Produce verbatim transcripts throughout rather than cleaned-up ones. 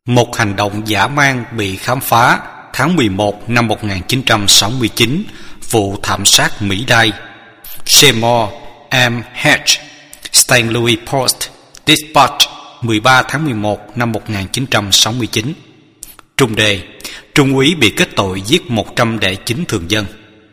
Một hành động dã man bị khám phá tháng mười một năm một nghìn chín trăm sáu mươi chín, vụ thảm sát Mỹ Lai. Seymour M. Hatch, Saint Louis Post Dispatch, mười ba tháng mười một năm một nghìn chín trăm sáu mươi chín. Trung đề: Trung úy bị kết tội giết một trăm lẻ chín thường dân.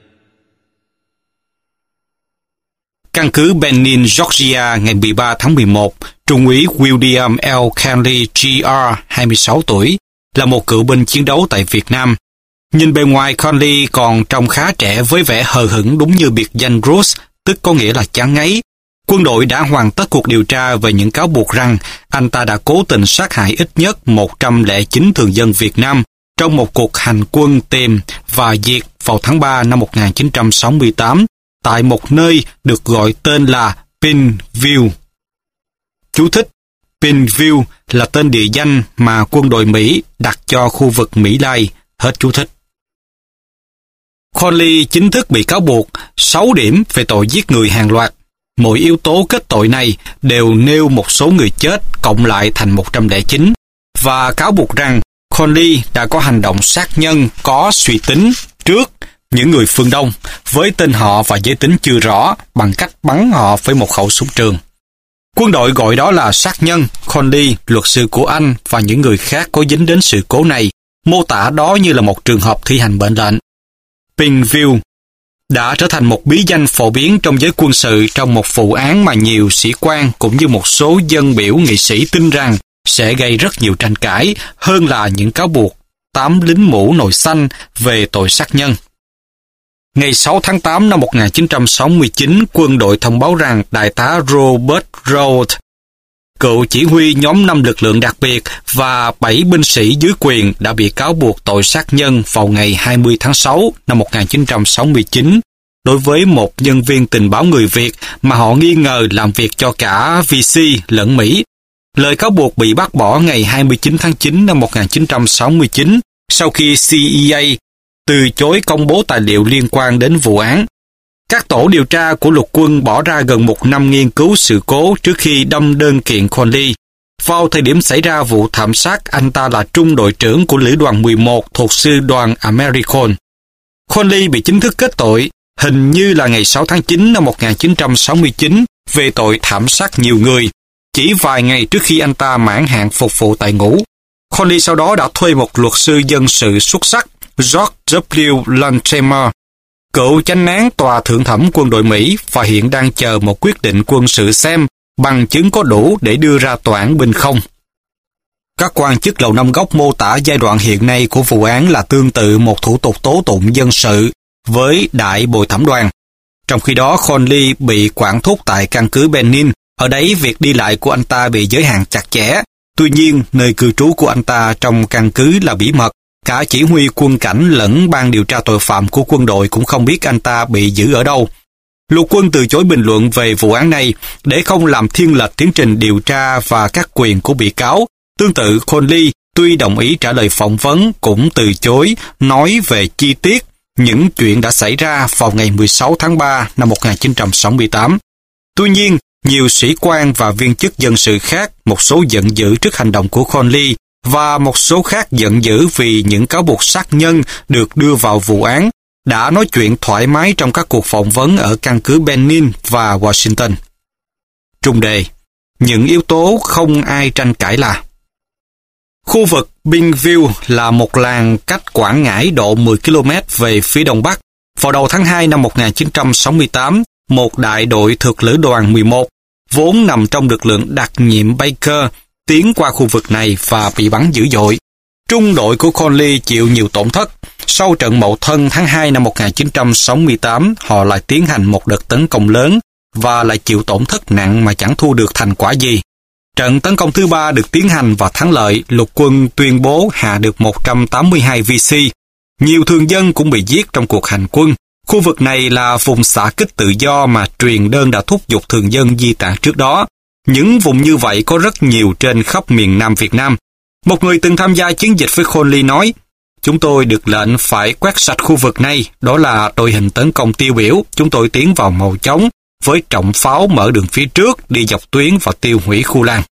Căn cứ Benin, Georgia, ngày mười ba tháng mười một, Trung úy William L. Kenley Jr, hai mươi sáu tuổi, là một cựu binh chiến đấu tại Việt Nam. Nhìn bề ngoài, Conley còn trông khá trẻ với vẻ hờ hững đúng như biệt danh Bruce, tức có nghĩa là chán ngấy. Quân đội đã hoàn tất cuộc điều tra về những cáo buộc rằng anh ta đã cố tình sát hại ít nhất một trăm lẻ chín thường dân Việt Nam trong một cuộc hành quân tìm và diệt vào tháng ba năm một nghìn chín trăm sáu mươi tám tại một nơi được gọi tên là Pineville. Chú thích: Pineville là tên địa danh mà quân đội Mỹ đặt cho khu vực Mỹ Lai. Hết chú thích. Conley chính thức bị cáo buộc sáu điểm về tội giết người hàng loạt. Mỗi yếu tố kết tội này đều nêu một số người chết cộng lại thành một trăm lẻ chín và cáo buộc rằng Conley đã có hành động sát nhân có suy tính trước những người phương Đông với tên họ và giới tính chưa rõ bằng cách bắn họ với một khẩu súng trường. Quân đội gọi đó là sát nhân. Conley, luật sư của anh và những người khác có dính đến sự cố này mô tả đó như là một trường hợp thi hành mệnh lệnh. Pineville đã trở thành một bí danh phổ biến trong giới quân sự trong một vụ án mà nhiều sĩ quan cũng như một số dân biểu nghị sĩ tin rằng sẽ gây rất nhiều tranh cãi hơn là những cáo buộc tám lính mũ nồi xanh về tội sát nhân. Ngày sáu tháng tám năm một nghìn chín trăm sáu mươi chín, quân đội thông báo rằng đại tá Robert Roth, cựu chỉ huy nhóm năm lực lượng đặc biệt và bảy binh sĩ dưới quyền đã bị cáo buộc tội sát nhân vào ngày hai mươi tháng sáu năm một nghìn chín trăm sáu mươi chín đối với một nhân viên tình báo người Việt mà họ nghi ngờ làm việc cho cả vê xê lẫn Mỹ. Lời cáo buộc bị bác bỏ ngày hai mươi chín tháng chín năm một nghìn chín trăm sáu mươi chín sau khi xê i a từ chối công bố tài liệu liên quan đến vụ án. Các tổ điều tra của lục quân bỏ ra gần một năm nghiên cứu sự cố trước khi đâm đơn kiện Conley. Vào thời điểm xảy ra vụ thảm sát, anh ta là trung đội trưởng của lữ đoàn mười một thuộc sư đoàn American. Conley bị chính thức kết tội, hình như là ngày sáu tháng chín năm một nghìn chín trăm sáu mươi chín, về tội thảm sát nhiều người, chỉ vài ngày trước khi anh ta mãn hạn phục vụ tại ngũ. Conley sau đó đã thuê một luật sư dân sự xuất sắc, George W. Latimer, cựu chánh án tòa thượng thẩm quân đội Mỹ, và hiện đang chờ một quyết định quân sự xem bằng chứng có đủ để đưa ra tòa án binh không. Các quan chức Lầu Năm Góc mô tả giai đoạn hiện nay của vụ án là tương tự một thủ tục tố tụng dân sự với đại bồi thẩm đoàn. Trong khi đó, Conley bị quản thúc tại căn cứ Benin. Ở đấy, việc đi lại của anh ta bị giới hạn chặt chẽ. Tuy nhiên, nơi cư trú của anh ta trong căn cứ là bí mật. Cả chỉ huy quân cảnh lẫn ban điều tra tội phạm của quân đội cũng không biết anh ta bị giữ ở đâu. Lục quân từ chối bình luận về vụ án này để không làm thiên lệch tiến trình điều tra và các quyền của bị cáo. Tương tự, Conley tuy đồng ý trả lời phỏng vấn cũng từ chối nói về chi tiết những chuyện đã xảy ra vào ngày mười sáu tháng ba năm một nghìn chín trăm sáu mươi tám. Tuy nhiên, nhiều sĩ quan và viên chức dân sự khác, một số giận dữ trước hành động của Conley và một số khác giận dữ vì những cáo buộc sát nhân được đưa vào vụ án, đã nói chuyện thoải mái trong các cuộc phỏng vấn ở căn cứ Benin và Washington. Trung đề: Những yếu tố không ai tranh cãi là: khu vực Pineville là một làng cách Quảng Ngãi độ mười ki lô mét về phía đông bắc. Vào đầu tháng hai năm một nghìn chín trăm sáu mươi tám, một đại đội thuộc lữ đoàn mười một, vốn nằm trong lực lượng đặc nhiệm Baker, tiến qua khu vực này và bị bắn dữ dội. Trung đội của Conley chịu nhiều tổn thất. Sau trận Mậu Thân tháng hai năm một nghìn chín trăm sáu mươi tám, họ lại tiến hành một đợt tấn công lớn và lại chịu tổn thất nặng mà chẳng thu được thành quả gì. Trận tấn công thứ ba được tiến hành và thắng lợi, lục quân tuyên bố hạ được một trăm tám mươi hai vê xê. Nhiều thường dân cũng bị giết trong cuộc hành quân. Khu vực này là vùng xạ kích tự do mà truyền đơn đã thúc giục thường dân di tản trước đó. Những vùng như vậy có rất nhiều trên khắp miền Nam Việt Nam. Một người từng tham gia chiến dịch với Conley nói: Chúng tôi được lệnh phải quét sạch khu vực này, đó là đội hình tấn công tiêu biểu. Chúng tôi tiến vào màu trống với trọng pháo mở đường phía trước, đi dọc tuyến và tiêu hủy khu làng.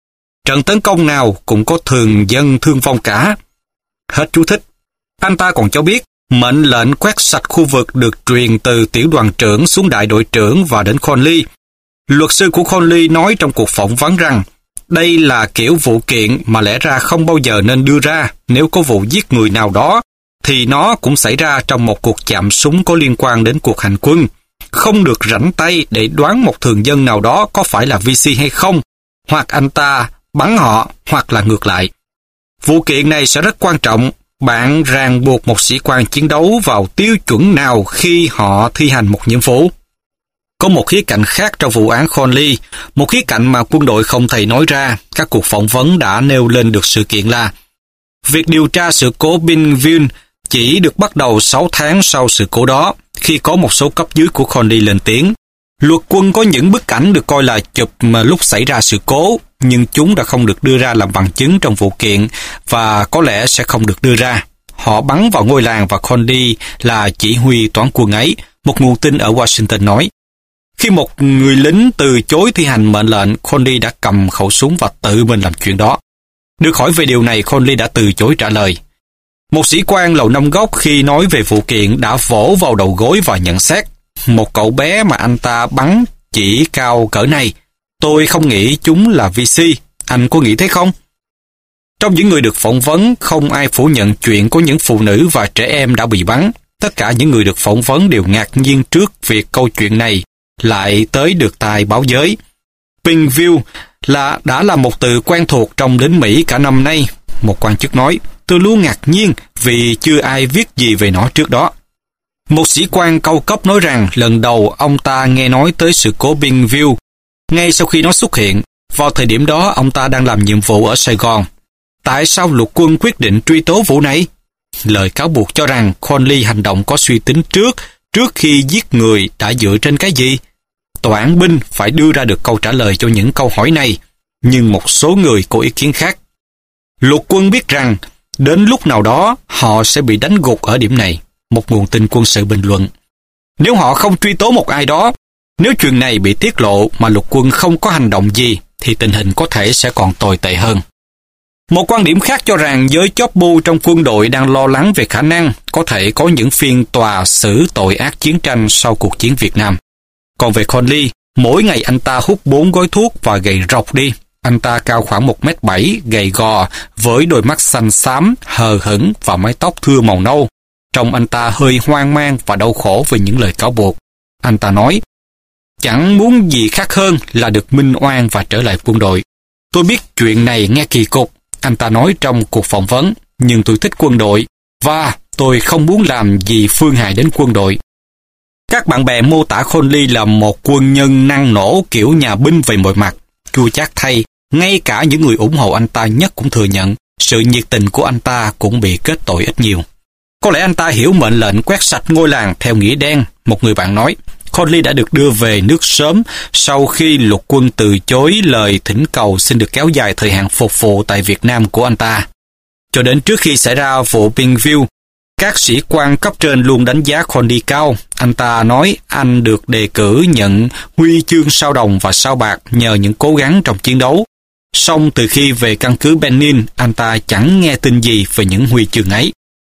Trận tấn công nào cũng có thường dân thương vong cả. Hết chú thích. Anh ta còn cho biết, mệnh lệnh quét sạch khu vực được truyền từ tiểu đoàn trưởng xuống đại đội trưởng và đến Conley. Luật sư của Conley nói trong cuộc phỏng vấn rằng, đây là kiểu vụ kiện mà lẽ ra không bao giờ nên đưa ra. Nếu có vụ giết người nào đó, thì nó cũng xảy ra trong một cuộc chạm súng có liên quan đến cuộc hành quân. Không được rảnh tay để đoán một thường dân nào đó có phải là vê xê hay không, hoặc anh ta bắn họ, hoặc là ngược lại. Vụ kiện này sẽ rất quan trọng. Bạn ràng buộc một sĩ quan chiến đấu vào tiêu chuẩn nào khi họ thi hành một nhiệm vụ. Có một khía cạnh khác trong vụ án Conley, một khía cạnh mà quân đội không thể nói ra. Các cuộc phỏng vấn đã nêu lên được sự kiện là việc điều tra sự cố Bienville chỉ được bắt đầu sáu tháng sau sự cố đó, khi có một số cấp dưới của Conley lên tiếng. Luật quân có những bức ảnh được coi là chụp mà lúc xảy ra sự cố, nhưng chúng đã không được đưa ra làm bằng chứng trong vụ kiện và có lẽ sẽ không được đưa ra. Họ bắn vào ngôi làng và Conley là chỉ huy toán quân ấy, một nguồn tin ở Washington nói. Khi một người lính từ chối thi hành mệnh lệnh, Conley đã cầm khẩu súng và tự mình làm chuyện đó. Được hỏi về điều này, Conley đã từ chối trả lời. Một sĩ quan Lầu Năm Góc khi nói về vụ kiện đã vỗ vào đầu gối và nhận xét, một cậu bé mà anh ta bắn chỉ cao cỡ này. Tôi không nghĩ chúng là vê xê. Anh có nghĩ thế không? Trong những người được phỏng vấn, không ai phủ nhận chuyện có những phụ nữ và trẻ em đã bị bắn. Tất cả những người được phỏng vấn đều ngạc nhiên trước việc câu chuyện này lại tới được tai báo giới. Bienville là đã là một từ quen thuộc trong lính Mỹ cả năm nay. Một quan chức nói, tôi luôn ngạc nhiên vì chưa ai viết gì về nó trước đó. Một sĩ quan cao cấp nói rằng lần đầu ông ta nghe nói tới sự cố Bienville ngay sau khi nó xuất hiện. Vào thời điểm đó, ông ta đang làm nhiệm vụ ở Sài Gòn. Tại sao lục quân quyết định truy tố vụ này? Lời cáo buộc cho rằng Conley hành động có suy tính trước, trước khi giết người đã dựa trên cái gì? Tòa án binh phải đưa ra được câu trả lời cho những câu hỏi này, nhưng một số người có ý kiến khác. Lục quân biết rằng, đến lúc nào đó, họ sẽ bị đánh gục ở điểm này. Một nguồn tin quân sự bình luận. Nếu họ không truy tố một ai đó, nếu chuyện này bị tiết lộ mà lục quân không có hành động gì, thì tình hình có thể sẽ còn tồi tệ hơn. Một quan điểm khác cho rằng giới chóp bu trong quân đội đang lo lắng về khả năng có thể có những phiên tòa xử tội ác chiến tranh sau cuộc chiến Việt Nam. Còn về Conley, mỗi ngày anh ta hút bốn gói thuốc và gầy rộc đi. Anh ta cao khoảng một mét bảy, gầy gò, với đôi mắt xanh xám, hờ hững và mái tóc thưa màu nâu. Trông anh ta hơi hoang mang và đau khổ về những lời cáo buộc. Anh ta nói, chẳng muốn gì khác hơn là được minh oan và trở lại quân đội. Tôi biết chuyện này nghe kỳ cục, anh ta nói trong cuộc phỏng vấn, nhưng tôi thích quân đội, và tôi không muốn làm gì phương hại đến quân đội. Các bạn bè mô tả Conley là một quân nhân năng nổ kiểu nhà binh về mọi mặt. Chua chát thay, ngay cả những người ủng hộ anh ta nhất cũng thừa nhận, sự nhiệt tình của anh ta cũng bị kết tội ít nhiều. Có lẽ anh ta hiểu mệnh lệnh quét sạch ngôi làng theo nghĩa đen, một người bạn nói. Conley đã được đưa về nước sớm sau khi lục quân từ chối lời thỉnh cầu xin được kéo dài thời hạn phục vụ tại Việt Nam của anh ta. Cho đến trước khi xảy ra vụ Bienville, các sĩ quan cấp trên luôn đánh giá Conley cao. Anh ta nói anh được đề cử nhận huy chương sao đồng và sao bạc nhờ những cố gắng trong chiến đấu. Song từ khi về căn cứ Benin, anh ta chẳng nghe tin gì về những huy chương ấy.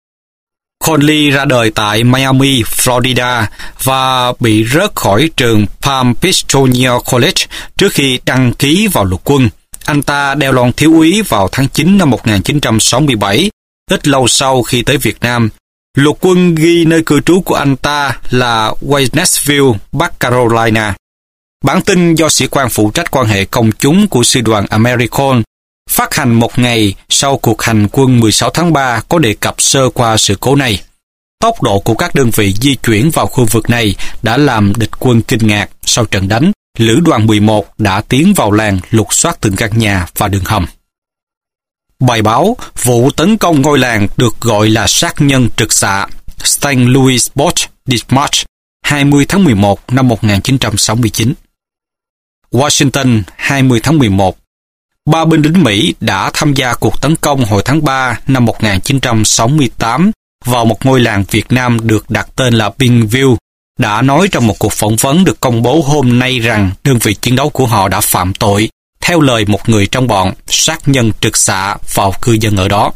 Conley ra đời tại Miami, Florida và bị rớt khỏi trường Palm Beach Junior College trước khi đăng ký vào lục quân. Anh ta đeo lon thiếu úy vào tháng chín năm một nghìn chín trăm sáu mươi bảy, ít lâu sau khi tới Việt Nam. Lục quân ghi nơi cư trú của anh ta là Waynesville, Bắc Carolina. Bản tin do sĩ quan phụ trách quan hệ công chúng của sư đoàn American phát hành một ngày sau cuộc hành quân mười sáu tháng ba có đề cập sơ qua sự cố này. Tốc độ của các đơn vị di chuyển vào khu vực này đã làm địch quân kinh ngạc. Sau trận đánh, Lữ đoàn mười một đã tiến vào làng lục soát từng căn nhà và đường hầm. Bài báo vụ tấn công ngôi làng được gọi là sát nhân trực xạ Saint Louis Post Dispatch hai mươi tháng mười một năm một nghìn chín trăm sáu mươi chín. Washington, hai mươi tháng mười một. Ba binh lính Mỹ đã tham gia cuộc tấn công hồi tháng ba năm một nghìn chín trăm sáu mươi tám vào một ngôi làng Việt Nam được đặt tên là Bienville, đã nói trong một cuộc phỏng vấn được công bố hôm nay rằng đơn vị chiến đấu của họ đã phạm tội theo lời một người trong bọn, sát nhân trực xạ vào cư dân ở đó.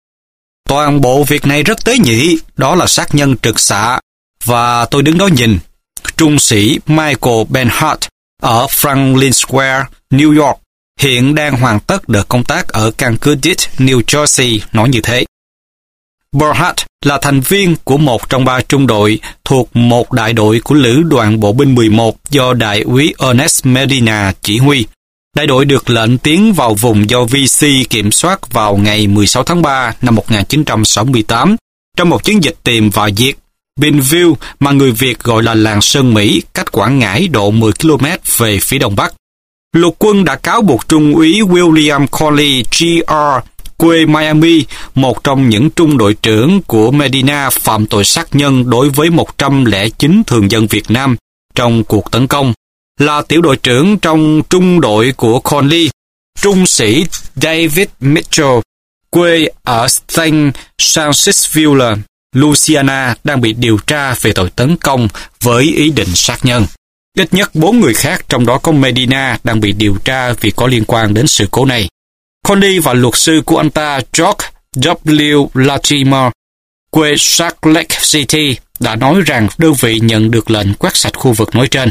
Toàn bộ việc này rất tế nhị, đó là sát nhân trực xạ, và tôi đứng đó nhìn. Trung sĩ Michael Benhart ở Franklin Square, New York, hiện đang hoàn tất đợt công tác ở căn cứ Ditt, New Jersey, nói như thế. Benhart là thành viên của một trong ba trung đội thuộc một đại đội của Lữ đoàn Bộ binh mười một do Đại úy Ernest Medina chỉ huy. Đại đội được lệnh tiến vào vùng do vê xê kiểm soát vào ngày mười sáu tháng ba năm một nghìn chín trăm sáu mươi tám trong một chiến dịch tìm và diệt Bienville mà người Việt gọi là làng Sơn Mỹ, cách Quảng Ngãi độ mười ki lô mét về phía đông bắc. Lục quân đã cáo buộc Trung úy William Corley giê rờ quê Miami, một trong những trung đội trưởng của Medina, phạm tội sát nhân đối với một trăm lẻ chín thường dân Việt Nam trong cuộc tấn công. Là tiểu đội trưởng trong trung đội của Corley, trung sĩ David Mitchell, quê ở Saint Francisville, Louisiana, đang bị điều tra về tội tấn công với ý định sát nhân. Ít nhất bốn người khác, trong đó có Medina, đang bị điều tra vì có liên quan đến sự cố này. Corley và luật sư của anh ta, George W. Latimer, quê Salt Lake City, đã nói rằng đơn vị nhận được lệnh quét sạch khu vực nói trên.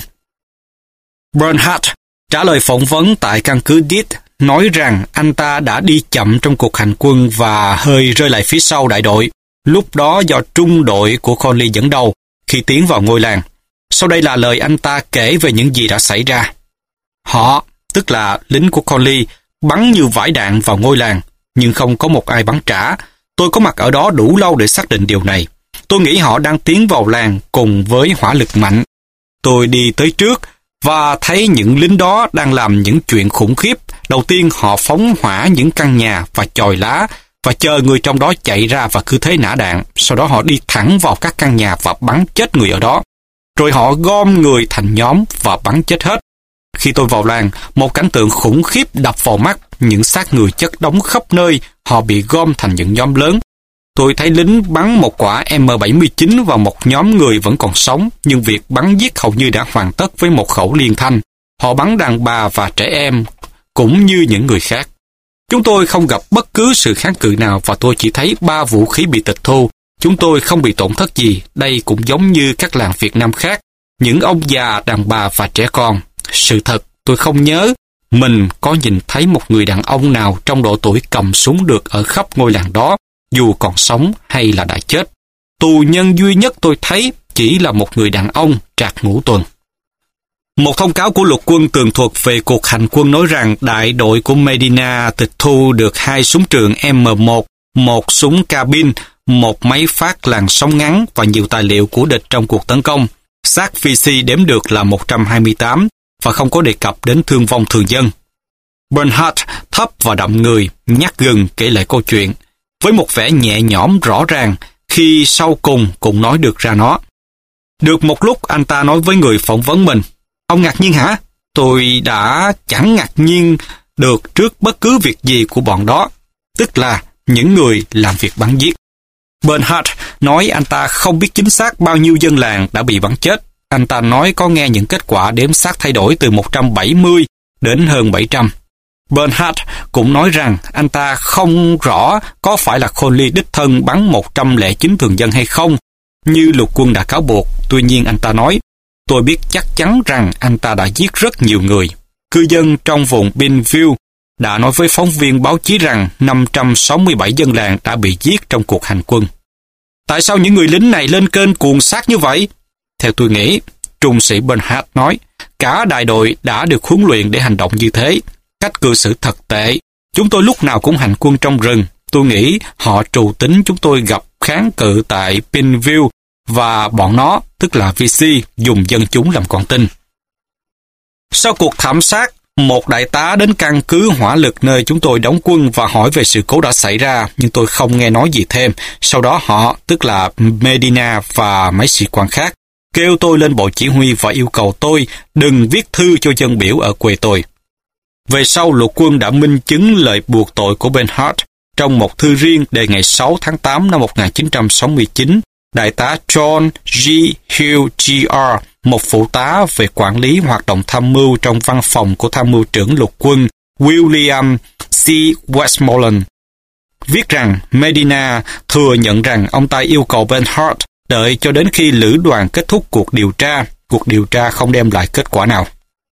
Bernhard trả lời phỏng vấn tại căn cứ Ditt, nói rằng anh ta đã đi chậm trong cuộc hành quân và hơi rơi lại phía sau đại đội, lúc đó do trung đội của Corley dẫn đầu khi tiến vào ngôi làng. Sau đây là lời anh ta kể về những gì đã xảy ra. Họ, tức là lính của Corley, bắn như vải đạn vào ngôi làng, nhưng không có một ai bắn trả. Tôi có mặt ở đó đủ lâu để xác định điều này. Tôi nghĩ họ đang tiến vào làng cùng với hỏa lực mạnh. Tôi đi tới trước và thấy những lính đó đang làm những chuyện khủng khiếp. Đầu tiên họ phóng hỏa những căn nhà và chòi lá và chờ người trong đó chạy ra và cứ thế nã đạn. Sau đó họ đi thẳng vào các căn nhà và bắn chết người ở đó. Rồi họ gom người thành nhóm và bắn chết hết. Khi tôi vào làng, một cảnh tượng khủng khiếp đập vào mắt, những xác người chất đống khắp nơi, họ bị gom thành những nhóm lớn. Tôi thấy lính bắn một quả M bảy mươi chín vào một nhóm người vẫn còn sống, nhưng việc bắn giết hầu như đã hoàn tất với một khẩu liên thanh. Họ bắn đàn bà và trẻ em, cũng như những người khác. Chúng tôi không gặp bất cứ sự kháng cự nào và tôi chỉ thấy ba vũ khí bị tịch thu. Chúng tôi không bị tổn thất gì, đây cũng giống như các làng Việt Nam khác, những ông già, đàn bà và trẻ con. Sự thật, tôi không nhớ mình có nhìn thấy một người đàn ông nào trong độ tuổi cầm súng được ở khắp ngôi làng đó, dù còn sống hay là đã chết. Tù nhân duy nhất tôi thấy chỉ là một người đàn ông trạc ngũ tuần. Một thông cáo của lục quân tường thuật về cuộc hành quân nói rằng đại đội của Medina tịch thu được hai súng trường M một, một súng cabin, một máy phát làn sóng ngắn và nhiều tài liệu của địch trong cuộc tấn công. Xác vê xê đếm được là một trăm hai mươi tám và không có đề cập đến thương vong thường dân. Bernhard thấp và đậm người, nhắc gừng kể lại câu chuyện, với một vẻ nhẹ nhõm rõ ràng khi sau cùng cũng nói được ra nó. Được một lúc anh ta nói với người phỏng vấn mình, ông ngạc nhiên hả? Tôi đã chẳng ngạc nhiên được trước bất cứ việc gì của bọn đó, tức là những người làm việc bắn giết. Bernhard nói anh ta không biết chính xác bao nhiêu dân làng đã bị bắn chết. Anh ta nói có nghe những kết quả đếm xác thay đổi từ một trăm bảy mươi đến hơn bảy trăm. Bernhard cũng nói rằng anh ta không rõ có phải là Corley đích thân bắn một trăm lẻ chín thường dân hay không, như lục quân đã cáo buộc. Tuy nhiên anh ta nói, tôi biết chắc chắn rằng anh ta đã giết rất nhiều người. Cư dân trong vùng Bienville đã nói với phóng viên báo chí rằng năm trăm sáu mươi bảy dân làng đã bị giết trong cuộc hành quân. Tại sao những người lính này lên kênh cuồng sát như vậy? Theo tôi nghĩ, trung sĩ Bernhard nói, cả đại đội đã được huấn luyện để hành động như thế. Cách cư xử thật tệ. Chúng tôi lúc nào cũng hành quân trong rừng. Tôi nghĩ họ trù tính chúng tôi gặp kháng cự tại Bienville và bọn nó, tức là vê xê, dùng dân chúng làm con tin. Sau cuộc thảm sát, một đại tá đến căn cứ hỏa lực nơi chúng tôi đóng quân và hỏi về sự cố đã xảy ra, nhưng tôi không nghe nói gì thêm. Sau đó họ, tức là Medina và mấy sĩ quan khác, kêu tôi lên bộ chỉ huy và yêu cầu tôi đừng viết thư cho dân biểu ở quê tôi. Về sau, lục quân đã minh chứng lời buộc tội của Bernhard trong một thư riêng đề ngày sáu tháng tám năm một nghìn chín trăm sáu mươi chín. Đại tá John G. Hill Jr một phụ tá về quản lý hoạt động tham mưu trong văn phòng của tham mưu trưởng lục quân William C. Westmoreland, viết rằng Medina thừa nhận rằng ông ta yêu cầu Bernhardt đợi cho đến khi lữ đoàn kết thúc cuộc điều tra. Cuộc điều tra không đem lại kết quả nào.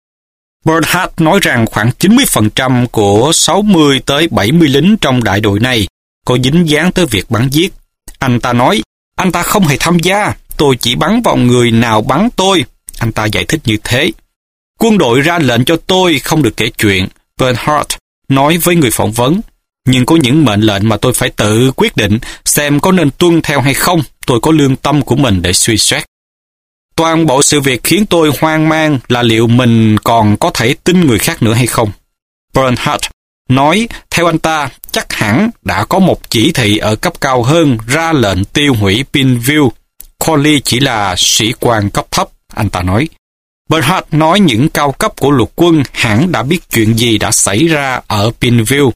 Bernhardt nói rằng khoảng chín mươi phần trăm của sáu mươi tới bảy mươi lính trong đại đội này có dính dáng tới việc bắn giết. Anh ta nói, anh ta không hề tham gia, tôi chỉ bắn vào người nào bắn tôi. Anh ta giải thích như thế. Quân đội ra lệnh cho tôi không được kể chuyện, Bernhardt nói với người phỏng vấn. Nhưng có những mệnh lệnh mà tôi phải tự quyết định xem có nên tuân theo hay không. Tôi có lương tâm của mình để suy xét. Toàn bộ sự việc khiến tôi hoang mang là liệu mình còn có thể tin người khác nữa hay không. Bernhardt nói, theo anh ta, chắc hẳn đã có một chỉ thị ở cấp cao hơn ra lệnh tiêu hủy Pineville. Corley chỉ là sĩ quan cấp thấp, anh ta nói. Bernhardt nói những cao cấp của lục quân hẳn đã biết chuyện gì đã xảy ra ở Pineville.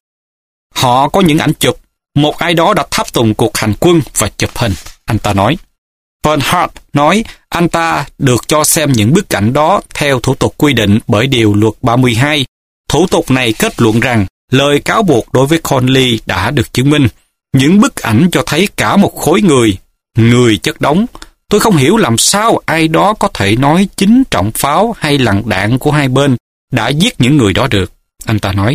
Họ có những ảnh chụp, một ai đó đã tháp tùng cuộc hành quân và chụp hình, anh ta nói. Bernhardt nói anh ta được cho xem những bức ảnh đó theo thủ tục quy định bởi điều luật ba mươi hai. Thủ tục này kết luận rằng lời cáo buộc đối với Conley đã được chứng minh. Những bức ảnh cho thấy cả một khối người, người chất đống. Tôi không hiểu làm sao ai đó có thể nói chính trọng pháo hay lằn đạn của hai bên đã giết những người đó được, anh ta nói.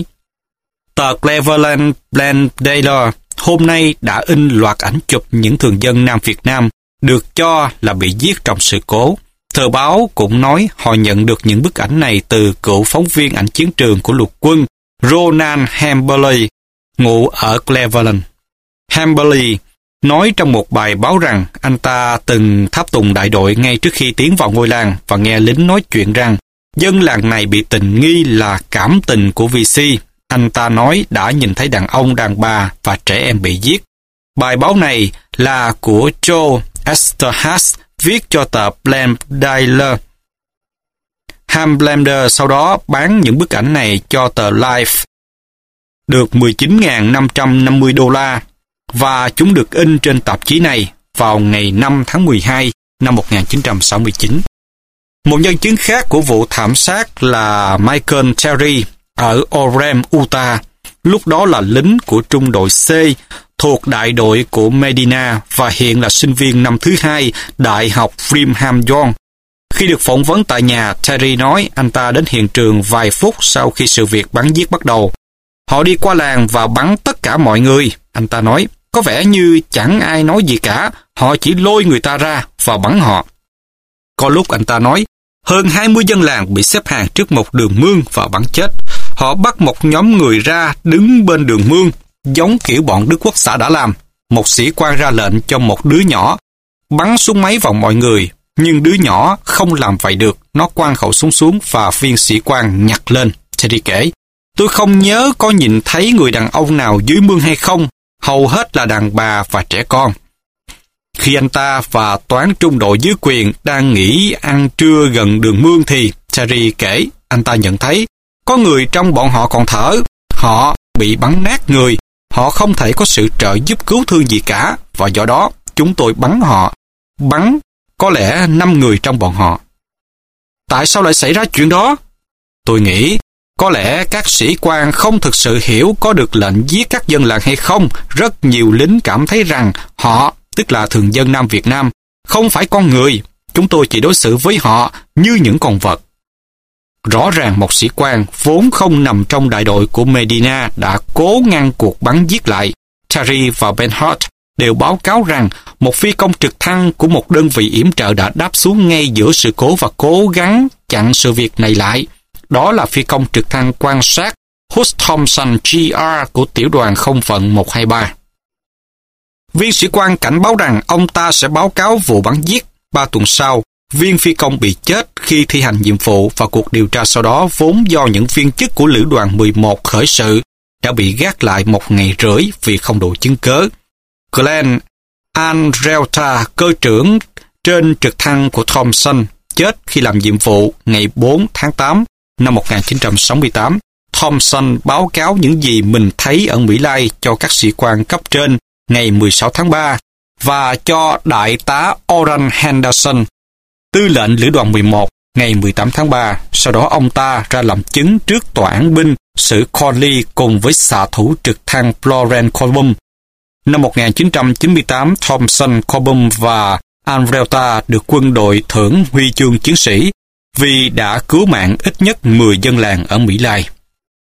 Tờ Cleveland Blade hôm nay đã in loạt ảnh chụp những thường dân Nam Việt Nam được cho là bị giết trong sự cố. Tờ báo cũng nói họ nhận được những bức ảnh này từ cựu phóng viên ảnh chiến trường của lục quân Ronan Hamberley, ngụ ở Cleveland. Hamberley nói trong một bài báo rằng anh ta từng tháp tùng đại đội ngay trước khi tiến vào ngôi làng và nghe lính nói chuyện rằng dân làng này bị tình nghi là cảm tình của vê xê. Anh ta nói đã nhìn thấy đàn ông, đàn bà và trẻ em bị giết. Bài báo này là của Joe Esterhaz viết cho tờ Blade. Hamblender sau đó bán những bức ảnh này cho tờ Life được mười chín nghìn năm trăm năm mươi đô la và chúng được in trên tạp chí này vào ngày năm tháng mười hai năm một nghìn chín trăm sáu mươi chín. Một nhân chứng khác của vụ thảm sát là Michael Terry ở Orem, Utah, lúc đó là lính của trung đội C thuộc đại đội của Medina và hiện là sinh viên năm thứ hai Đại học Brigham Young. Khi được phỏng vấn tại nhà, Terry nói anh ta đến hiện trường vài phút sau khi sự việc bắn giết bắt đầu. Họ đi qua làng và bắn tất cả mọi người, anh ta nói. Có vẻ như chẳng ai nói gì cả, họ chỉ lôi người ta ra và bắn họ. Có lúc anh ta nói, hơn hai mươi dân làng bị xếp hàng trước một đường mương và bắn chết. Họ bắt một nhóm người ra đứng bên đường mương, giống kiểu bọn Đức Quốc xã đã làm. Một sĩ quan ra lệnh cho một đứa nhỏ bắn súng máy vào mọi người, nhưng đứa nhỏ không làm vậy được. Nó quăng khẩu súng xuống và viên sĩ quan nhặt lên. Terry kể, tôi không nhớ có nhìn thấy người đàn ông nào dưới mương hay không, hầu hết là đàn bà và trẻ con. Khi anh ta và toán trung đội dưới quyền đang nghỉ ăn trưa gần đường mương thì, Terry kể, anh ta nhận thấy có người trong bọn họ còn thở. Họ bị bắn nát người, họ không thể có sự trợ giúp cứu thương gì cả, và do đó chúng tôi bắn họ. Bắn có lẽ năm người trong bọn họ. Tại sao lại xảy ra chuyện đó? Tôi nghĩ có lẽ các sĩ quan không thực sự hiểu có được lệnh giết các dân làng hay không. Rất nhiều lính cảm thấy rằng họ, tức là thường dân Nam Việt Nam, không phải con người. Chúng tôi chỉ đối xử với họ như những con vật. Rõ ràng một sĩ quan vốn không nằm trong đại đội của Medina đã cố ngăn cuộc bắn giết lại. Terry và Bernhardt đều báo cáo rằng một phi công trực thăng của một đơn vị yểm trợ đã đáp xuống ngay giữa sự cố và cố gắng chặn sự việc này lại. Đó là phi công trực thăng quan sát Hugh Thompson G R của tiểu đoàn không phận một hai ba. Viên sĩ quan cảnh báo rằng ông ta sẽ báo cáo vụ bắn giết. Ba tuần sau, viên phi công bị chết khi thi hành nhiệm vụ và cuộc điều tra sau đó vốn do những viên chức của lữ đoàn mười một khởi sự đã bị gác lại một ngày rưỡi vì không đủ chứng cớ. Glenn Andrelta, cơ trưởng trên trực thăng của Thompson, chết khi làm nhiệm vụ ngày bốn tháng tám năm một nghìn chín trăm sáu mươi tám. Thompson báo cáo những gì mình thấy ở Mỹ Lai cho các sĩ quan cấp trên ngày mười sáu tháng ba và cho đại tá Oran Henderson, tư lệnh lữ đoàn mười một, ngày mười tám tháng ba. Sau đó ông ta ra làm chứng trước tòa án binh xử Conley cùng với xạ thủ trực thăng Florence Cobham. Năm một nghìn chín trăm chín mươi tám, Thompson, Cobham và Alverta được quân đội thưởng huy chương chiến sĩ vì đã cứu mạng ít nhất mười dân làng ở Mỹ Lai.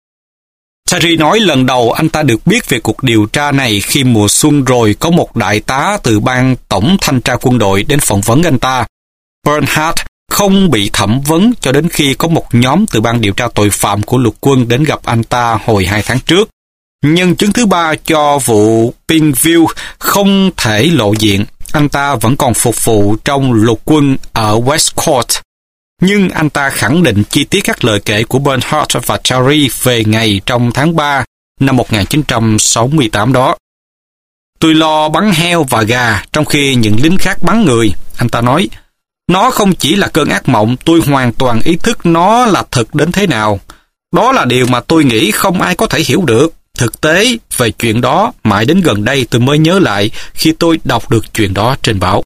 Terry nói lần đầu anh ta được biết về cuộc điều tra này khi mùa xuân rồi có một đại tá từ ban tổng thanh tra quân đội đến phỏng vấn anh ta. Bernhardt không bị thẩm vấn cho đến khi có một nhóm từ ban điều tra tội phạm của lục quân đến gặp anh ta hồi hai tháng trước. Nhân chứng thứ ba cho vụ Pinkville không thể lộ diện, anh ta vẫn còn phục vụ trong lục quân ở Westcourt. Nhưng anh ta khẳng định chi tiết các lời kể của Bernhardt và Terry về ngày trong tháng ba năm một nghìn chín trăm sáu mươi tám đó. Tôi lo bắn heo và gà trong khi những lính khác bắn người, anh ta nói. Nó không chỉ là cơn ác mộng, tôi hoàn toàn ý thức nó là thật đến thế nào. Đó là điều mà tôi nghĩ không ai có thể hiểu được. Thực tế, về chuyện đó, mãi đến gần đây tôi mới nhớ lại khi tôi đọc được chuyện đó trên báo.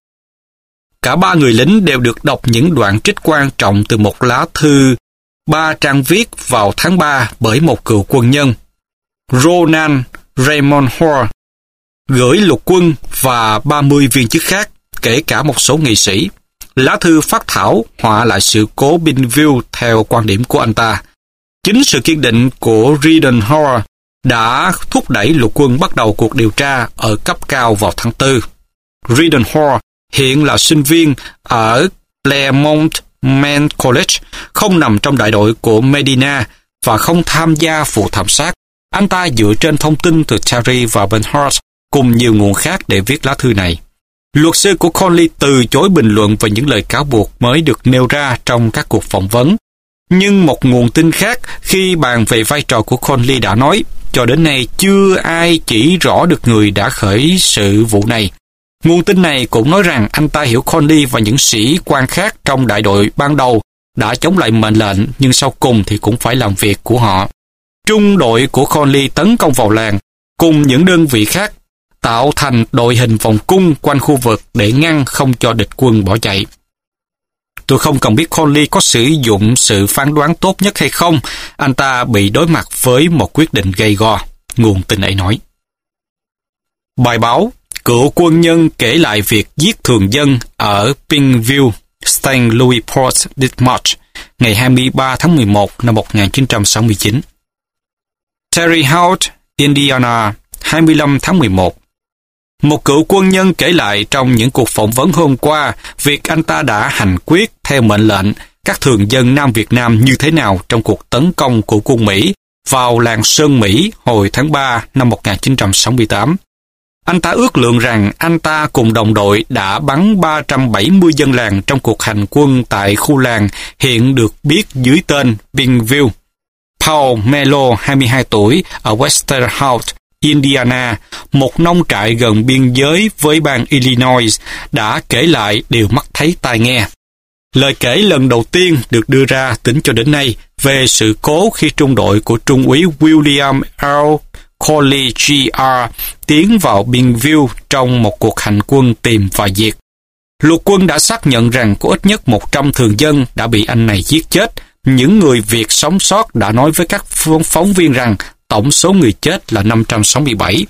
Cả ba người lính đều được đọc những đoạn trích quan trọng từ một lá thư ba trang viết vào tháng ba bởi một cựu quân nhân, Ronan Raymond Hoare, gửi lục quân và ba mươi viên chức khác, kể cả một số nghị sĩ. Lá thư phát thảo họa lại sự cố Pinkville theo quan điểm của anh ta. Chính sự kiên định của Ridden Hoare đã thúc đẩy lục quân bắt đầu cuộc điều tra ở cấp cao vào tháng tư. Ridden Hoare hiện là sinh viên ở Claremont Men College, không nằm trong đại đội của Medina và không tham gia vụ thảm sát. Anh ta dựa trên thông tin từ Terry và Bernhardt cùng nhiều nguồn khác để viết lá thư này. Luật sư của Conley từ chối bình luận về những lời cáo buộc mới được nêu ra trong các cuộc phỏng vấn. Nhưng một nguồn tin khác khi bàn về vai trò của Conley đã nói, cho đến nay chưa ai chỉ rõ được người đã khởi sự vụ này. Nguồn tin này cũng nói rằng anh ta hiểu Conley và những sĩ quan khác trong đại đội ban đầu đã chống lại mệnh lệnh, nhưng sau cùng thì cũng phải làm việc của họ. Trung đội của Conley tấn công vào làng, cùng những đơn vị khác, tạo thành đội hình vòng cung quanh khu vực để ngăn không cho địch quân bỏ chạy. Tôi không cần biết Conley có sử dụng sự phán đoán tốt nhất hay không, anh ta bị đối mặt với một quyết định gay go, nguồn tin ấy nói. Bài báo, cựu quân nhân kể lại việc giết thường dân ở Pinkville, Saint Louis Port Dispatch, ngày hai mươi ba tháng mười một năm một nghìn chín trăm sáu mươi chín. Terry Hout, Indiana, hai mươi lăm tháng mười một. Một cựu quân nhân kể lại trong những cuộc phỏng vấn hôm qua việc anh ta đã hành quyết theo mệnh lệnh các thường dân Nam Việt Nam như thế nào trong cuộc tấn công của quân Mỹ vào làng Sơn Mỹ hồi tháng ba năm một nghìn chín trăm sáu mươi tám. Anh ta ước lượng rằng anh ta cùng đồng đội đã bắn ba trăm bảy mươi dân làng trong cuộc hành quân tại khu làng hiện được biết dưới tên Pinkville. Paul Mello, hai mươi hai tuổi, ở Westerhout, Indiana, một nông trại gần biên giới với bang Illinois, đã kể lại điều mắt thấy tai nghe. Lời kể lần đầu tiên được đưa ra tính cho đến nay về sự cố khi trung đội của Trung úy William L. Coley G R tiến vào Pinkville trong một cuộc hành quân tìm và diệt. Lục quân đã xác nhận rằng có ít nhất một trăm thường dân đã bị anh này giết chết. Những người Việt sống sót đã nói với các phóng viên rằng tổng số người chết là năm trăm sáu mươi bảy.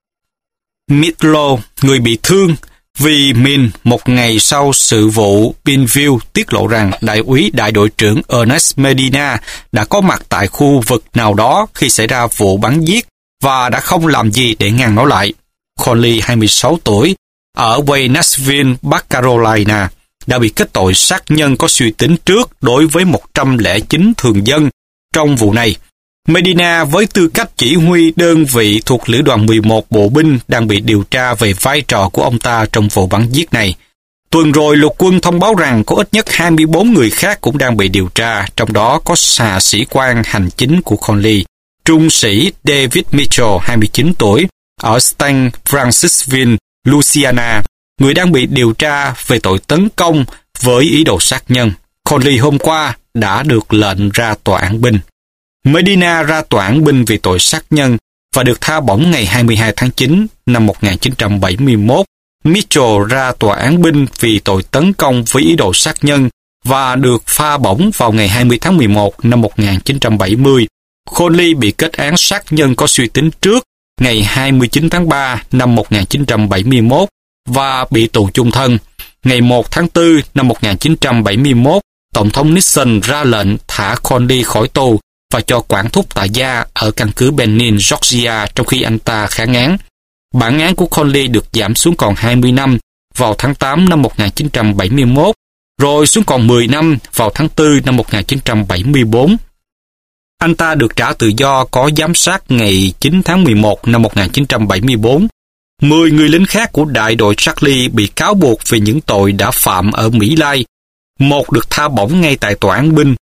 Midlow, người bị thương vì mìn một ngày sau sự vụ Pinkville, tiết lộ rằng đại úy đại đội trưởng Ernest Medina đã có mặt tại khu vực nào đó khi xảy ra vụ bắn giết và đã không làm gì để ngăn nó lại. Conley, hai mươi sáu tuổi, ở Waynesville, Bắc Carolina, đã bị kết tội sát nhân có suy tính trước đối với một trăm lẻ chín thường dân trong vụ này. Medina với tư cách chỉ huy đơn vị thuộc lữ đoàn mười một bộ binh đang bị điều tra về vai trò của ông ta trong vụ bắn giết này. Tuần rồi lục quân thông báo rằng có ít nhất hai mươi bốn người khác cũng đang bị điều tra, trong đó có xà sĩ quan hành chính của Conley, trung sĩ David Mitchell, hai mươi chín tuổi, ở Saint Francisville, Louisiana, người đang bị điều tra về tội tấn công với ý đồ sát nhân. Conley hôm qua đã được lệnh ra tòa án binh. Medina ra tòa án binh vì tội sát nhân và được tha bổng ngày hai mươi hai tháng chín năm một nghìn chín trăm bảy mươi mốt Mitchell ra tòa án binh vì tội tấn công với ý đồ sát nhân và được pha bổng vào ngày hai mươi tháng mười một năm một nghìn chín trăm bảy mươi. Conley bị kết án sát nhân có suy tính trước ngày hai mươi chín tháng ba năm một nghìn chín trăm bảy mươi mốt và bị tù chung thân. Ngày một tháng tư năm một nghìn chín trăm bảy mươi mốt, Tổng thống Nixon ra lệnh thả Conley khỏi tù và cho quản thúc tại gia ở căn cứ Benin, Georgia trong khi anh ta kháng án. Bản án của Conley được giảm xuống còn hai mươi năm vào tháng tám năm một nghìn chín trăm bảy mươi mốt, rồi xuống còn mười năm vào tháng tư năm một nghìn chín trăm bảy mươi tư. Anh ta được trả tự do có giám sát ngày chín tháng mười một năm một nghìn chín trăm bảy mươi tư. Mười người lính khác của đại đội Charlie bị cáo buộc về những tội đã phạm ở Mỹ Lai. Một được tha bổng ngay tại tòa án binh,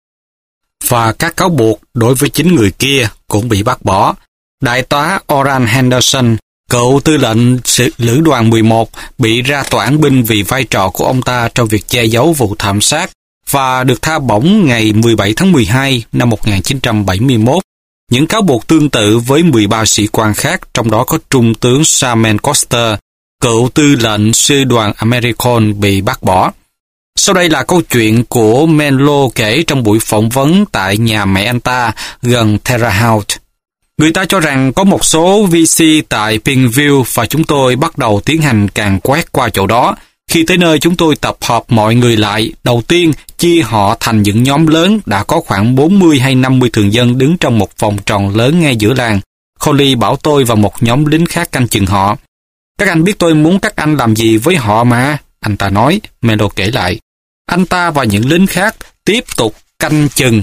và các cáo buộc đối với chín người kia cũng bị bác bỏ. Đại tá Oran Henderson, cựu tư lệnh lữ đoàn mười một, bị ra tòa án binh vì vai trò của ông ta trong việc che giấu vụ thảm sát và được tha bổng ngày mười bảy tháng mười hai năm một nghìn chín trăm bảy mươi mốt. Những cáo buộc tương tự với mười ba sĩ quan khác, trong đó có Trung tướng Samuel Coster, cựu tư lệnh sư đoàn American, bị bác bỏ. Sau đây là câu chuyện của Menlo kể trong buổi phỏng vấn tại nhà mẹ anh ta gần Terre Haute. Người ta cho rằng có một số vê xê tại Pinkville và chúng tôi bắt đầu tiến hành càn quét qua chỗ đó. Khi tới nơi, chúng tôi tập hợp mọi người lại. Đầu tiên, chia họ thành những nhóm lớn, đã có khoảng bốn mươi hay năm mươi thường dân đứng trong một vòng tròn lớn ngay giữa làng. Conley bảo tôi và một nhóm lính khác canh chừng họ. Các anh biết tôi muốn các anh làm gì với họ mà, anh ta nói, Melo kể lại. Anh ta và những lính khác tiếp tục canh chừng.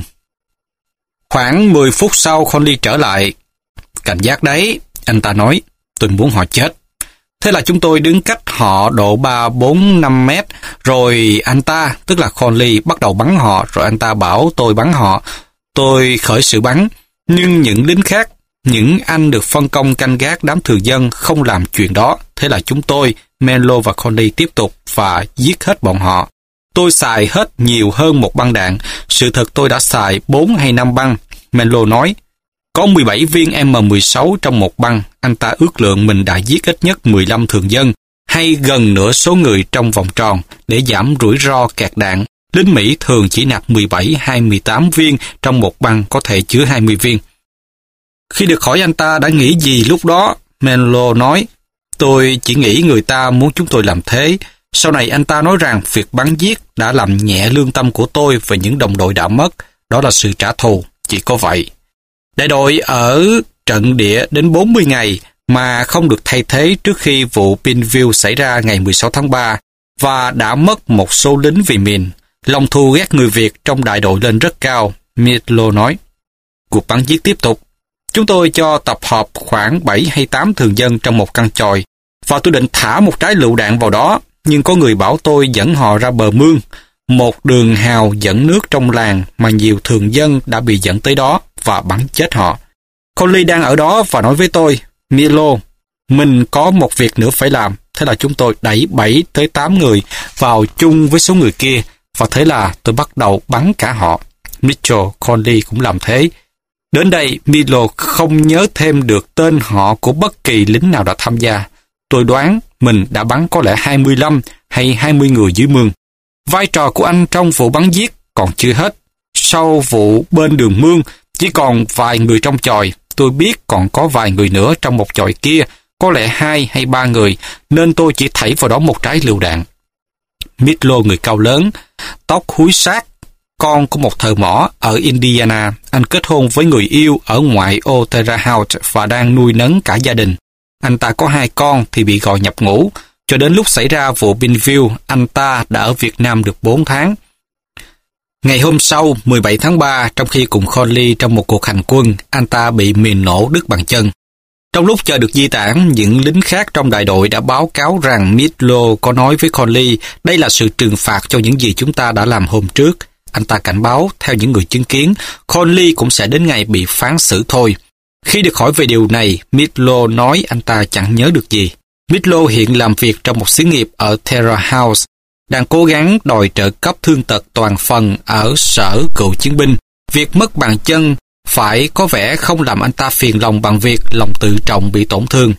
Khoảng mười phút sau, Conley trở lại. Cảnh giác đấy, anh ta nói, tôi muốn họ chết. Thế là chúng tôi đứng cách họ độ ba, bốn, năm mét, rồi anh ta, tức là Conley, bắt đầu bắn họ, rồi anh ta bảo tôi bắn họ. Tôi khởi sự bắn, nhưng những lính khác, những anh được phân công canh gác đám thường dân không làm chuyện đó. Thế là chúng tôi, Menlo và Conley tiếp tục và giết hết bọn họ. Tôi xài hết nhiều hơn một băng đạn. Sự thật tôi đã xài bốn hay năm băng. Menlo nói, có mười bảy viên M mười sáu trong một băng. Anh ta ước lượng mình đã giết ít nhất mười lăm thường dân, hay gần nửa số người trong vòng tròn. Để giảm rủi ro kẹt đạn, lính Mỹ thường chỉ nạp mười bảy hay mười tám viên trong một băng có thể chứa hai mươi viên. Khi được hỏi anh ta đã nghĩ gì lúc đó, Menlo nói, tôi chỉ nghĩ người ta muốn chúng tôi làm thế. Sau này anh ta nói rằng việc bắn giết đã làm nhẹ lương tâm của tôi và những đồng đội đã mất. Đó là sự trả thù, chỉ có vậy. Đại đội ở trận địa đến bốn mươi ngày mà không được thay thế trước khi vụ Pinkville xảy ra ngày mười sáu tháng ba và đã mất một số lính vì mìn. Lòng thù ghét người Việt trong đại đội lên rất cao, Mitlo nói. Cuộc bắn giết tiếp tục. Chúng tôi cho tập hợp khoảng bảy hay tám thường dân trong một căn chòi và tôi định thả một trái lựu đạn vào đó, nhưng có người bảo tôi dẫn họ ra bờ mương, một đường hào dẫn nước trong làng mà nhiều thường dân đã bị dẫn tới đó và bắn chết họ. Conley đang ở đó và nói với tôi, Milo, mình có một việc nữa phải làm. Thế là chúng tôi đẩy bảy tới tám người vào chung với số người kia và thế là tôi bắt đầu bắn cả họ. Mitchell, Conley cũng làm thế. Đến đây, Milo không nhớ thêm được tên họ của bất kỳ lính nào đã tham gia. Tôi đoán mình đã bắn có lẽ hai mươi lăm hay hai mươi người dưới mương. Vai trò của anh trong vụ bắn giết còn chưa hết. Sau vụ bên đường mương, chỉ còn vài người trong chòi. Tôi biết còn có vài người nữa trong một chòi kia, có lẽ hai hay ba người, nên tôi chỉ thảy vào đó một trái lựu đạn. Mitlo, người cao lớn, tóc húi xác, con của một thợ mỏ ở Indiana. Anh kết hôn với người yêu ở ngoại ô Terre Haute và đang nuôi nấng cả gia đình. Anh ta có hai con thì bị gọi nhập ngũ. Cho đến lúc xảy ra vụ Pinkville, anh ta đã ở Việt Nam được bốn tháng. Ngày hôm sau, mười bảy tháng ba, trong khi cùng Conley trong một cuộc hành quân, anh ta bị mìn nổ đứt bàn chân. Trong lúc chờ được di tản, những lính khác trong đại đội đã báo cáo rằng Mitlo có nói với Conley đây là sự trừng phạt cho những gì chúng ta đã làm hôm trước. Anh ta cảnh báo, theo những người chứng kiến, Conley cũng sẽ đến ngày bị phán xử thôi. Khi được hỏi về điều này, Mitlo nói anh ta chẳng nhớ được gì. Mitlo hiện làm việc trong một xí nghiệp ở Terre Haute, đang cố gắng đòi trợ cấp thương tật toàn phần ở sở cựu chiến binh. Việc mất bàn chân phải có vẻ không làm anh ta phiền lòng bằng việc lòng tự trọng bị tổn thương.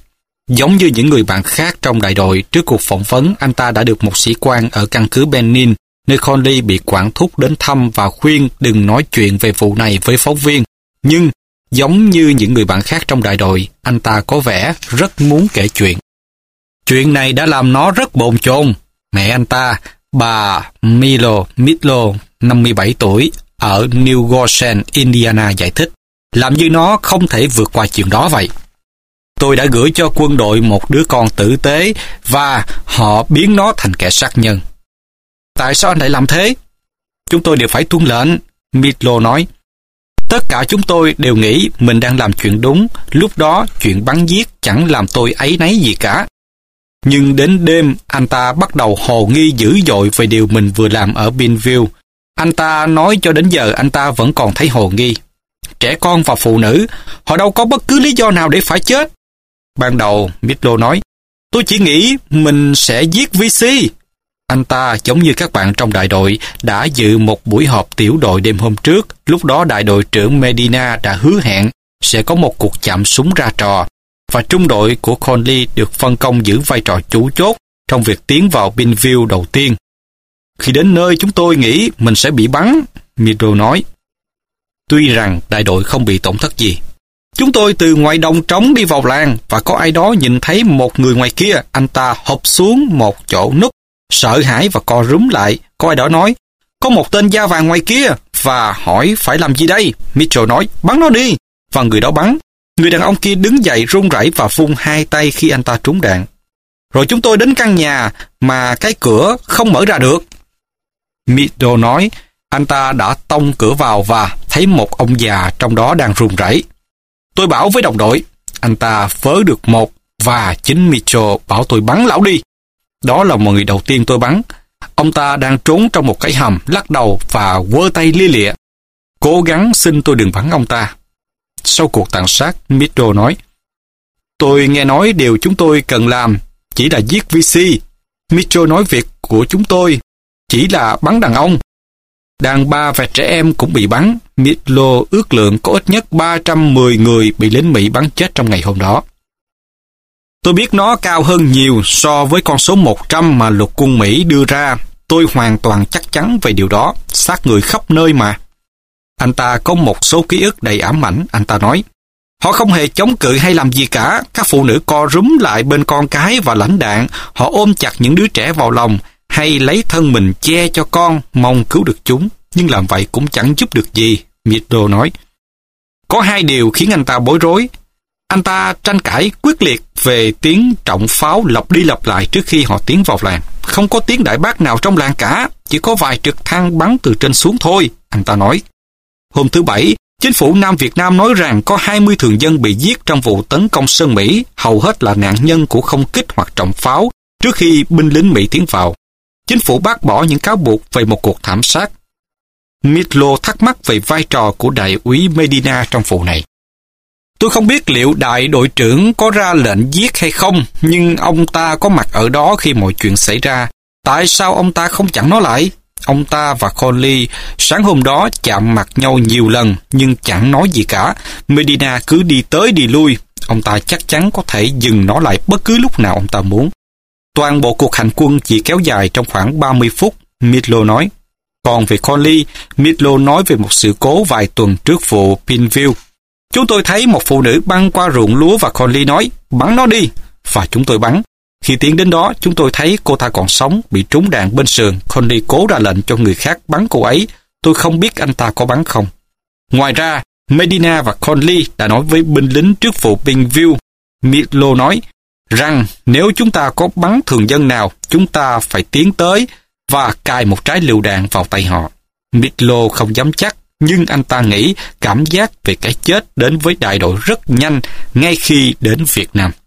Giống như những người bạn khác trong đại đội, trước cuộc phỏng vấn, anh ta đã được một sĩ quan ở căn cứ Benin, nơi Conley bị quản thúc đến thăm và khuyên đừng nói chuyện về vụ này với phóng viên. Nhưng, giống như những người bạn khác trong đại đội, anh ta có vẻ rất muốn kể chuyện. Chuyện này đã làm nó rất bồn chồn. Mẹ anh ta, bà Milo Mitlo, năm mươi bảy tuổi, ở New Goshen, Indiana giải thích, làm như nó không thể vượt qua chuyện đó vậy. Tôi đã gửi cho quân đội một đứa con tử tế và họ biến nó thành kẻ sát nhân. Tại sao anh lại làm thế? Chúng tôi đều phải tuân lệnh, Mitlo nói. Tất cả chúng tôi đều nghĩ mình đang làm chuyện đúng, lúc đó chuyện bắn giết chẳng làm tôi áy náy gì cả. Nhưng đến đêm, anh ta bắt đầu hồ nghi dữ dội về điều mình vừa làm ở Binville. Anh ta nói cho đến giờ anh ta vẫn còn thấy hồ nghi. Trẻ con và phụ nữ, họ đâu có bất cứ lý do nào để phải chết. Ban đầu, Mitlo nói, tôi chỉ nghĩ mình sẽ giết vê xê. Anh ta, giống như các bạn trong đại đội, đã dự một buổi họp tiểu đội đêm hôm trước. Lúc đó đại đội trưởng Medina đã hứa hẹn sẽ có một cuộc chạm súng ra trò, và trung đội của Conley được phân công giữ vai trò chủ chốt trong việc tiến vào Binville đầu tiên. Khi đến nơi chúng tôi nghĩ mình sẽ bị bắn, Mitlo nói. Tuy rằng đại đội không bị tổn thất gì. Chúng tôi từ ngoài đồng trống đi vào làng và có ai đó nhìn thấy một người ngoài kia, anh ta hộp xuống một chỗ núp, sợ hãi và co rúm lại. Có ai đó nói, có một tên da vàng ngoài kia, và hỏi phải làm gì đây? Mitchell nói, bắn nó đi, và người đó bắn. Người đàn ông kia đứng dậy run rẩy và vung hai tay khi anh ta trúng đạn. Rồi chúng tôi đến căn nhà mà cái cửa không mở ra được. Mitchell nói, anh ta đã tông cửa vào và thấy một ông già trong đó đang run rẩy. Tôi bảo với đồng đội, anh ta vớ được một, và chính Mitchell bảo tôi bắn lão đi. Đó là một người đầu tiên tôi bắn. Ông ta đang trốn trong một cái hầm, lắc đầu và quơ tay lia lịa, cố gắng xin tôi đừng bắn ông ta. Sau cuộc tàn sát, Mitchell nói, tôi nghe nói điều chúng tôi cần làm chỉ là giết vê xê. Mitchell nói việc của chúng tôi chỉ là bắn đàn ông. Đàn bà và trẻ em cũng bị bắn. Mitchell ước lượng có ít nhất ba trăm mười người bị lính Mỹ bắn chết trong ngày hôm đó. Tôi biết nó cao hơn nhiều so với con số một trăm mà lục quân Mỹ đưa ra. Tôi hoàn toàn chắc chắn về điều đó. Xác người khắp nơi mà. Anh ta có một số ký ức đầy ám ảnh. Anh ta nói, họ không hề chống cự hay làm gì cả. Các phụ nữ co rúm lại bên con cái và lãnh đạn. Họ ôm chặt những đứa trẻ vào lòng, hay lấy thân mình che cho con, mong cứu được chúng. Nhưng làm vậy cũng chẳng giúp được gì, Mitchell nói. Có hai điều khiến anh ta bối rối. Anh ta tranh cãi quyết liệt về tiếng trọng pháo lặp đi lặp lại trước khi họ tiến vào làng. Không có tiếng đại bác nào trong làng cả, chỉ có vài trực thăng bắn từ trên xuống thôi, anh ta nói. Hôm thứ Bảy, chính phủ Nam Việt Nam nói rằng có hai mươi thường dân bị giết trong vụ tấn công Sơn Mỹ, hầu hết là nạn nhân của không kích hoặc trọng pháo, trước khi binh lính Mỹ tiến vào. Chính phủ bác bỏ những cáo buộc về một cuộc thảm sát. Mitchell thắc mắc về vai trò của đại úy Medina trong vụ này. Tôi không biết liệu đại đội trưởng có ra lệnh giết hay không, nhưng ông ta có mặt ở đó khi mọi chuyện xảy ra. Tại sao ông ta không chặn nó lại? Ông ta và Conley sáng hôm đó chạm mặt nhau nhiều lần, nhưng chẳng nói gì cả. Medina cứ đi tới đi lui. Ông ta chắc chắn có thể dừng nó lại bất cứ lúc nào ông ta muốn. Toàn bộ cuộc hành quân chỉ kéo dài trong khoảng ba mươi phút, Mitchell nói. Còn về Conley, Mitchell nói về một sự cố vài tuần trước vụ Pinville. Chúng tôi thấy một phụ nữ băng qua ruộng lúa và Conley nói, bắn nó đi, và chúng tôi bắn. Khi tiến đến đó, chúng tôi thấy cô ta còn sống, bị trúng đạn bên sườn. Conley cố ra lệnh cho người khác bắn cô ấy. Tôi không biết anh ta có bắn không. Ngoài ra, Medina và Conley đã nói với binh lính trước vụ Pinville. Mitchell nói rằng nếu chúng ta có bắn thường dân nào, chúng ta phải tiến tới và cài một trái lựu đạn vào tay họ. Mitchell không dám chắc, nhưng anh ta nghĩ cảm giác về cái chết đến với đại đội rất nhanh ngay khi đến Việt Nam.